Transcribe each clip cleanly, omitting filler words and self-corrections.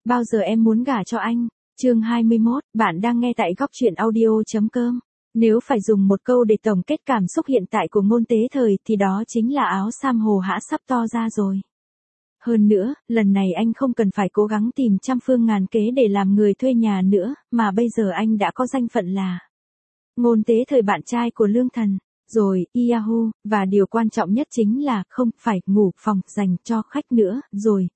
bao giờ em muốn gả cho anh? Chương 21, bạn đang nghe tại góc truyện audio.com. Nếu phải dùng một câu để tổng kết cảm xúc hiện tại của Ngôn Tế Thời thì đó chính là áo sam hồ hã sắp to ra rồi. Hơn nữa, lần này anh không cần phải cố gắng tìm trăm phương ngàn kế để làm người thuê nhà nữa, mà bây giờ anh đã có danh phận là Ngôn Tế Thời, bạn trai của Lương Thần. Rồi, Yahoo, và điều quan trọng nhất chính là không phải ngủ phòng dành cho khách nữa, rồi.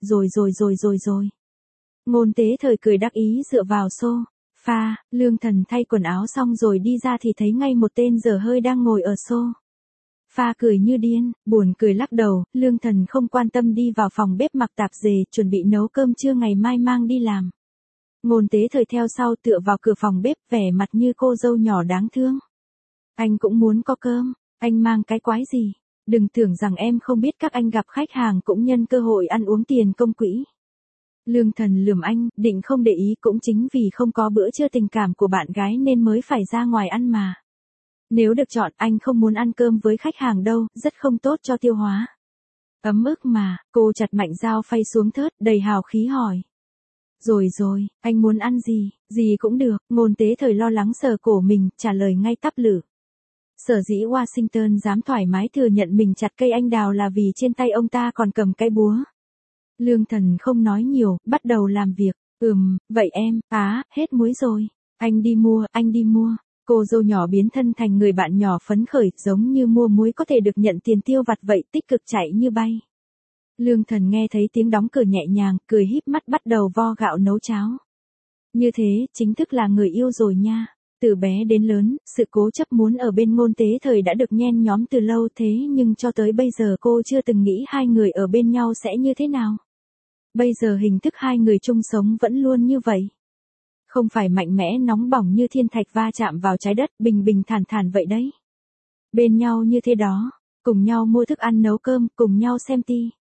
Ngôn Tế Thời cười đắc ý dựa vào sofa, Lương Thần thay quần áo xong rồi đi ra thì thấy ngay một tên dở hơi đang ngồi ở sofa cười như điên, buồn cười lắc đầu. Lương Thần không quan tâm đi vào phòng bếp mặc tạp dề, chuẩn bị nấu cơm trưa ngày mai mang đi làm. Ngôn Tế Thời theo sau tựa vào cửa phòng bếp, vẻ mặt như cô dâu nhỏ đáng thương. Anh cũng muốn có cơm, anh mang cái quái gì? Đừng tưởng rằng em không biết các anh gặp khách hàng cũng nhân cơ hội ăn uống tiền công quỹ. Lương Thần lườm anh, định không để ý cũng chính vì không có bữa trưa tình cảm của bạn gái nên mới phải ra ngoài ăn mà. Nếu được chọn, anh không muốn ăn cơm với khách hàng đâu, rất không tốt cho tiêu hóa. Ấm ức mà, cô chặt mạnh dao phay xuống thớt, đầy hào khí hỏi. Rồi, anh muốn ăn gì cũng được. Ngôn Tế Thời lo lắng sờ cổ mình, trả lời ngay tắp lử. Sở dĩ Washington dám thoải mái thừa nhận mình chặt cây anh đào là vì trên tay ông ta còn cầm cái búa. Lương Thần không nói nhiều, bắt đầu làm việc. Vậy em, hết muối rồi. Anh đi mua. Cô dâu nhỏ biến thân thành người bạn nhỏ phấn khởi, giống như mua muối có thể được nhận tiền tiêu vặt vậy, tích cực chạy như bay. Lương Thần nghe thấy tiếng đóng cửa nhẹ nhàng, cười híp mắt bắt đầu vo gạo nấu cháo. Như thế, chính thức là người yêu rồi nha. Từ bé đến lớn, sự cố chấp muốn ở bên Ngôn Tế Thời đã được nhen nhóm từ lâu, thế nhưng cho tới bây giờ cô chưa từng nghĩ hai người ở bên nhau sẽ như thế nào. Bây giờ hình thức hai người chung sống vẫn luôn như vậy. Không phải mạnh mẽ nóng bỏng như thiên thạch va chạm vào trái đất, bình bình thản thản vậy đấy. Bên nhau như thế đó, cùng nhau mua thức ăn nấu cơm, cùng nhau xem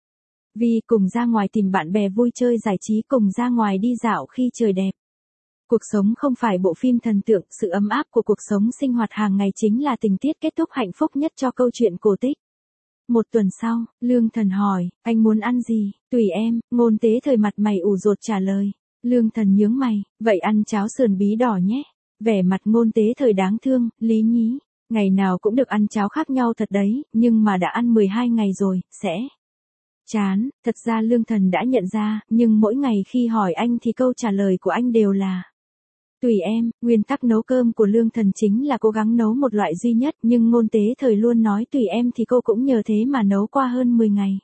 TV, cùng ra ngoài tìm bạn bè vui chơi giải trí, cùng ra ngoài đi dạo khi trời đẹp. Cuộc sống không phải bộ phim thần tượng, sự ấm áp của cuộc sống sinh hoạt hàng ngày chính là tình tiết kết thúc hạnh phúc nhất cho câu chuyện cổ tích. Một tuần sau, Lương Thần hỏi, anh muốn ăn gì? Tùy em. Ngôn Tế Thời mặt mày ủ rột trả lời. Lương Thần nhướng mày, vậy ăn cháo sườn bí đỏ nhé. Vẻ mặt Ngôn Tế Thời đáng thương, lý nhí. Ngày nào cũng được ăn cháo khác nhau thật đấy, nhưng mà đã ăn 12 ngày rồi, sẽ chán. Thật ra Lương Thần đã nhận ra, nhưng mỗi ngày khi hỏi anh thì câu trả lời của anh đều là tùy em. Nguyên tắc nấu cơm của Lương Thần chính là cố gắng nấu một loại duy nhất, nhưng Ngôn Tế Thời luôn nói tùy em thì cô cũng nhờ thế mà nấu qua hơn 10 ngày.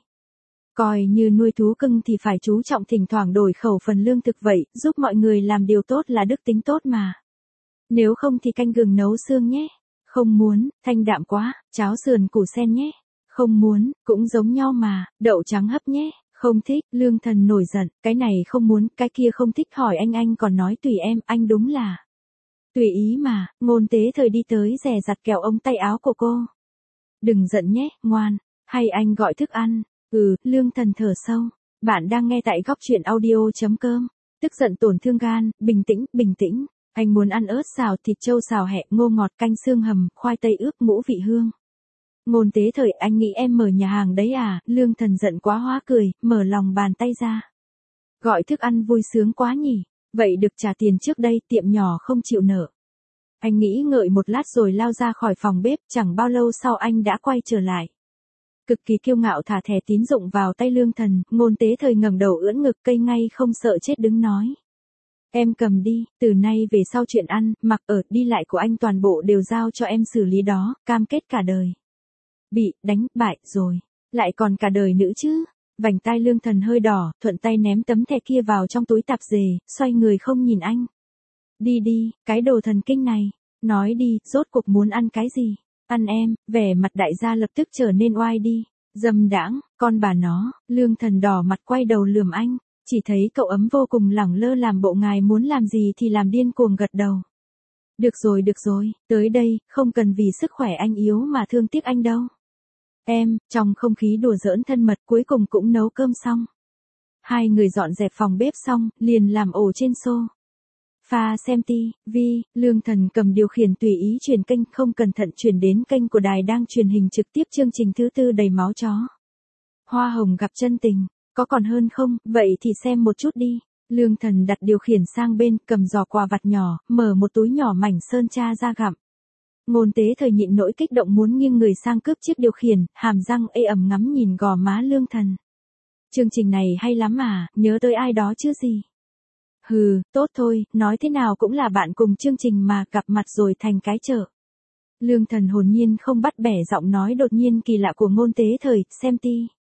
Coi như nuôi thú cưng thì phải chú trọng thỉnh thoảng đổi khẩu phần lương thực vậy, giúp mọi người làm điều tốt là đức tính tốt mà. Nếu không thì canh gừng nấu xương nhé. Không muốn, thanh đạm quá. Cháo sườn củ sen nhé. Không muốn, cũng giống nhau mà. Đậu trắng hấp nhé. Không thích. Lương Thần nổi giận, cái này không muốn, cái kia không thích. Hỏi anh còn nói tùy em, anh đúng là tùy ý mà. Ngôn Tế Thời đi tới dè dặt kéo ống tay áo của cô. Đừng giận nhé, ngoan. Hay anh gọi thức ăn? Lương Thần thở sâu. Bạn đang nghe tại góc truyện audio.com. Tức giận tổn thương gan, bình tĩnh. Anh muốn ăn ớt xào, thịt trâu xào hẹ, ngô ngọt, canh xương hầm, khoai tây ướp, ngũ vị hương. Ngôn Tế Thời, anh nghĩ em mở nhà hàng đấy à? Lương Thần giận quá hóa cười, mở lòng bàn tay ra. Gọi thức ăn vui sướng quá nhỉ? Vậy được trả tiền trước đây, tiệm nhỏ không chịu nợ. Anh nghĩ ngợi một lát rồi lao ra khỏi phòng bếp, chẳng bao lâu sau anh đã quay trở lại. Cực kỳ kiêu ngạo thả thẻ tín dụng vào tay Lương Thần. Ngôn Tế Thời ngẩng đầu ưỡn ngực cây ngay không sợ chết đứng nói. Em cầm đi, từ nay về sau chuyện ăn, mặc ở, đi lại của anh toàn bộ đều giao cho em xử lý đó, cam kết cả đời. Bị đánh bại rồi, lại còn cả đời nữa chứ. Vành tai Lương Thần hơi đỏ, thuận tay ném tấm thẻ kia vào trong túi tạp dề, xoay người không nhìn anh. Đi, cái đồ thần kinh này, nói đi, rốt cuộc muốn ăn cái gì? Ăn em. Vẻ mặt đại gia lập tức trở nên oai đi. Dâm đãng, con bà nó. Lương Thần đỏ mặt quay đầu lườm anh. Chỉ thấy cậu ấm vô cùng lẳng lơ làm bộ ngài muốn làm gì thì làm, điên cuồng gật đầu. Được rồi, tới đây, không cần vì sức khỏe anh yếu mà thương tiếc anh đâu. Em, trong không khí đùa giỡn thân mật cuối cùng cũng nấu cơm xong. Hai người dọn dẹp phòng bếp xong, liền làm ổ trên sofa xem TV. Lương Thần cầm điều khiển tùy ý chuyển kênh, không cẩn thận chuyển đến kênh của đài đang truyền hình trực tiếp chương trình thứ 4 đầy máu chó. Hoa hồng gặp chân tình, có còn hơn không? Vậy thì xem một chút đi. Lương Thần đặt điều khiển sang bên, cầm giò quà vặt nhỏ, mở một túi nhỏ mảnh sơn tra ra gặm. Ngôn Tế Thời nhịn nỗi kích động muốn nghiêng người sang cướp chiếc điều khiển, hàm răng ê ẩm ngắm nhìn gò má Lương Thần. Chương trình này hay lắm à, nhớ tới ai đó chứ gì. Hừ, tốt thôi, nói thế nào cũng là bạn cùng chương trình mà, gặp mặt rồi thành cái chợ. Lương Thần hồn nhiên không bắt bẻ giọng nói đột nhiên kỳ lạ của Ngôn Tế Thời, xem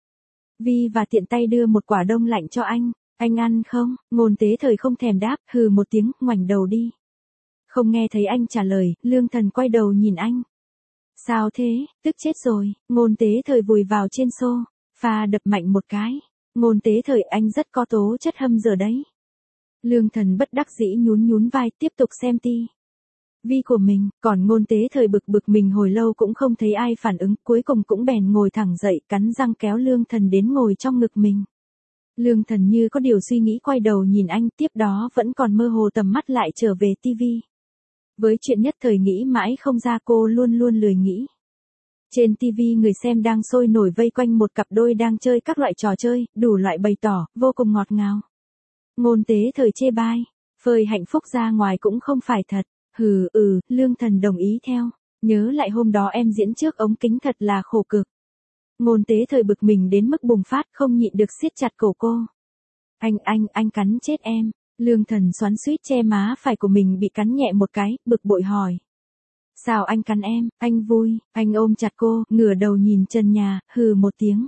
Vi và tiện tay đưa một quả đông lạnh cho anh ăn không? Ngôn Tế Thời không thèm đáp, hừ một tiếng, ngoảnh đầu đi. Không nghe thấy anh trả lời, Lương Thần quay đầu nhìn anh. Sao thế, tức chết rồi, Ngôn Tế Thời vùi vào trên sofa đập mạnh một cái. Ngôn Tế Thời, anh rất có tố chất hâm giờ đấy. Lương Thần bất đắc dĩ nhún vai, tiếp tục xem Vi của mình, còn Ngôn Tế Thời bực mình hồi lâu cũng không thấy ai phản ứng, cuối cùng cũng bèn ngồi thẳng dậy, cắn răng kéo Lương Thần đến ngồi trong ngực mình. Lương Thần như có điều suy nghĩ quay đầu nhìn anh, tiếp đó vẫn còn mơ hồ tầm mắt lại trở về tivi. Với chuyện nhất thời nghĩ mãi không ra, cô luôn lười nghĩ. Trên tivi người xem đang sôi nổi vây quanh một cặp đôi đang chơi các loại trò chơi, đủ loại bày tỏ, vô cùng ngọt ngào. Ngôn Tế Thời chê bai, phơi hạnh phúc ra ngoài cũng không phải thật. Lương Thần đồng ý theo. Nhớ lại hôm đó em diễn trước ống kính thật là khổ cực. Ngôn Tế Thời bực mình đến mức bùng phát, không nhịn được siết chặt cổ cô. Anh cắn chết em. Lương Thần xoắn xuýt che má phải của mình bị cắn nhẹ một cái, bực bội hỏi. Sao anh cắn em, anh vui, anh ôm chặt cô, ngửa đầu nhìn trần nhà, hừ một tiếng.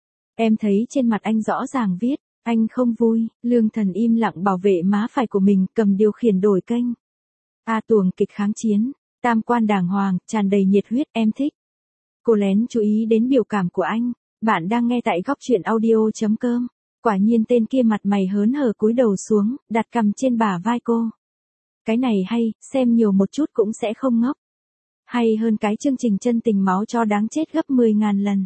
Em thấy trên mặt anh rõ ràng viết, anh không vui. Lương Thần im lặng bảo vệ má phải của mình, cầm điều khiển đổi kênh. Tuồng kịch kháng chiến, tam quan đàng hoàng, tràn đầy nhiệt huyết, em thích. Cô lén chú ý đến biểu cảm của anh. Bạn đang nghe tại góc truyện audio.com. Quả nhiên tên kia mặt mày hớn hở cúi đầu xuống, đặt cằm trên bả vai cô. Cái này hay, xem nhiều một chút cũng sẽ không ngốc. Hay hơn cái chương trình chân tình máu cho đáng chết gấp 10.000 lần.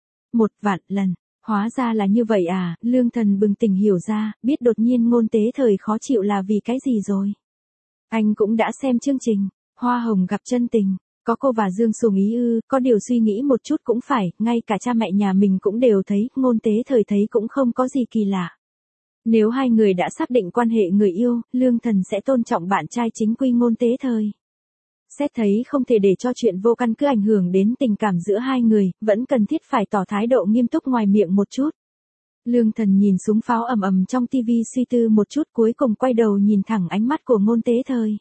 1 vạn lần. Hóa ra là như vậy à, Lương Thần bừng tỉnh hiểu ra, biết đột nhiên Ngôn Tế Thời khó chịu là vì cái gì rồi. Anh cũng đã xem chương trình, Hoa Hồng gặp chân tình, có cô và Dương Sùng Ý ư, có điều suy nghĩ một chút cũng phải, ngay cả cha mẹ nhà mình cũng đều thấy, Ngôn Tế Thời thấy cũng không có gì kỳ lạ. Nếu hai người đã xác định quan hệ người yêu, Lương Thần sẽ tôn trọng bạn trai chính quy Ngôn Tế Thời. Xét thấy không thể để cho chuyện vô căn cứ ảnh hưởng đến tình cảm giữa hai người, vẫn cần thiết phải tỏ thái độ nghiêm túc ngoài miệng một chút. Lương Thần nhìn súng pháo ầm trong tivi suy tư một chút, cuối cùng quay đầu nhìn thẳng ánh mắt của Ngôn Tế Thời.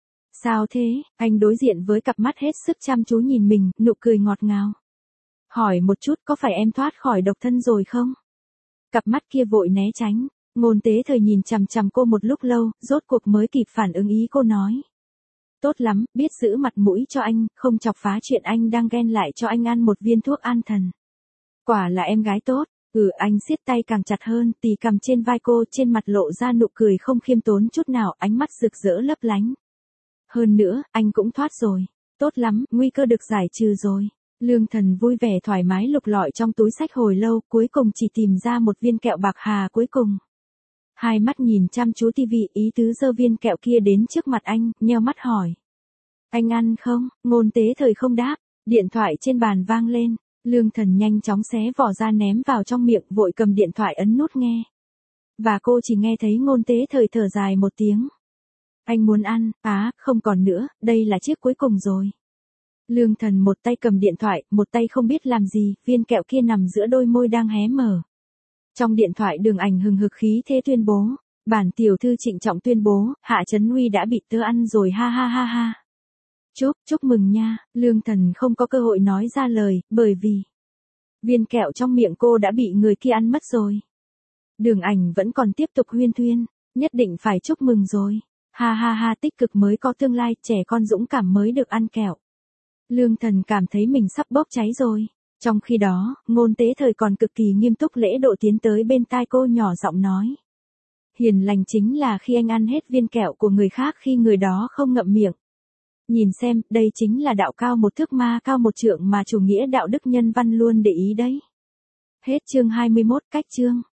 Sao thế, anh đối diện với cặp mắt hết sức chăm chú nhìn mình, nụ cười ngọt ngào. Hỏi một chút, có phải em thoát khỏi độc thân rồi không? Cặp mắt kia vội né tránh, Ngôn Tế Thời nhìn chằm cô một lúc lâu, rốt cuộc mới kịp phản ứng ý cô nói. Tốt lắm, biết giữ mặt mũi cho anh, không chọc phá chuyện anh đang ghen lại cho anh ăn một viên thuốc an thần. Quả là em gái tốt. Anh siết tay càng chặt hơn, tì cầm trên vai cô, trên mặt lộ ra nụ cười không khiêm tốn chút nào, ánh mắt rực rỡ lấp lánh. Hơn nữa, anh cũng thoát rồi. Tốt lắm, nguy cơ được giải trừ rồi. Lương Thần vui vẻ thoải mái lục lọi trong túi xách hồi lâu, cuối cùng chỉ tìm ra một viên kẹo bạc hà cuối cùng. Hai mắt nhìn chăm chú tivi, ý tứ giơ viên kẹo kia đến trước mặt anh, nheo mắt hỏi. Anh ăn không? Ngôn Tế Thời không đáp, điện thoại trên bàn vang lên. Lương Thần nhanh chóng xé vỏ ra ném vào trong miệng, vội cầm điện thoại ấn nút nghe. Và cô chỉ nghe thấy Ngôn Tế Thời thở dài một tiếng. Anh muốn ăn, không còn nữa, đây là chiếc cuối cùng rồi. Lương Thần một tay cầm điện thoại, một tay không biết làm gì, viên kẹo kia nằm giữa đôi môi đang hé mở. Trong điện thoại Đường Ảnh hừng hực khí thế tuyên bố. Bản tiểu thư trịnh trọng tuyên bố, Hạ Trấn Huy đã bị tớ ăn rồi ha ha ha ha. Chúc mừng nha, Lương Thần không có cơ hội nói ra lời, bởi vì viên kẹo trong miệng cô đã bị người kia ăn mất rồi. Đường Ảnh vẫn còn tiếp tục huyên thuyên, nhất định phải chúc mừng rồi. Ha ha ha, tích cực mới có tương lai, trẻ con dũng cảm mới được ăn kẹo. Lương Thần cảm thấy mình sắp bốc cháy rồi. Trong khi đó, Ngôn Tế Thời còn cực kỳ nghiêm túc lễ độ tiến tới bên tai cô nhỏ giọng nói. Hiền lành chính là khi anh ăn hết viên kẹo của người khác khi người đó không ngậm miệng. Nhìn xem, đây chính là đạo cao một thước ma cao một trượng mà chủ nghĩa đạo đức nhân văn luôn để ý đấy. Hết chương 21, cách chương.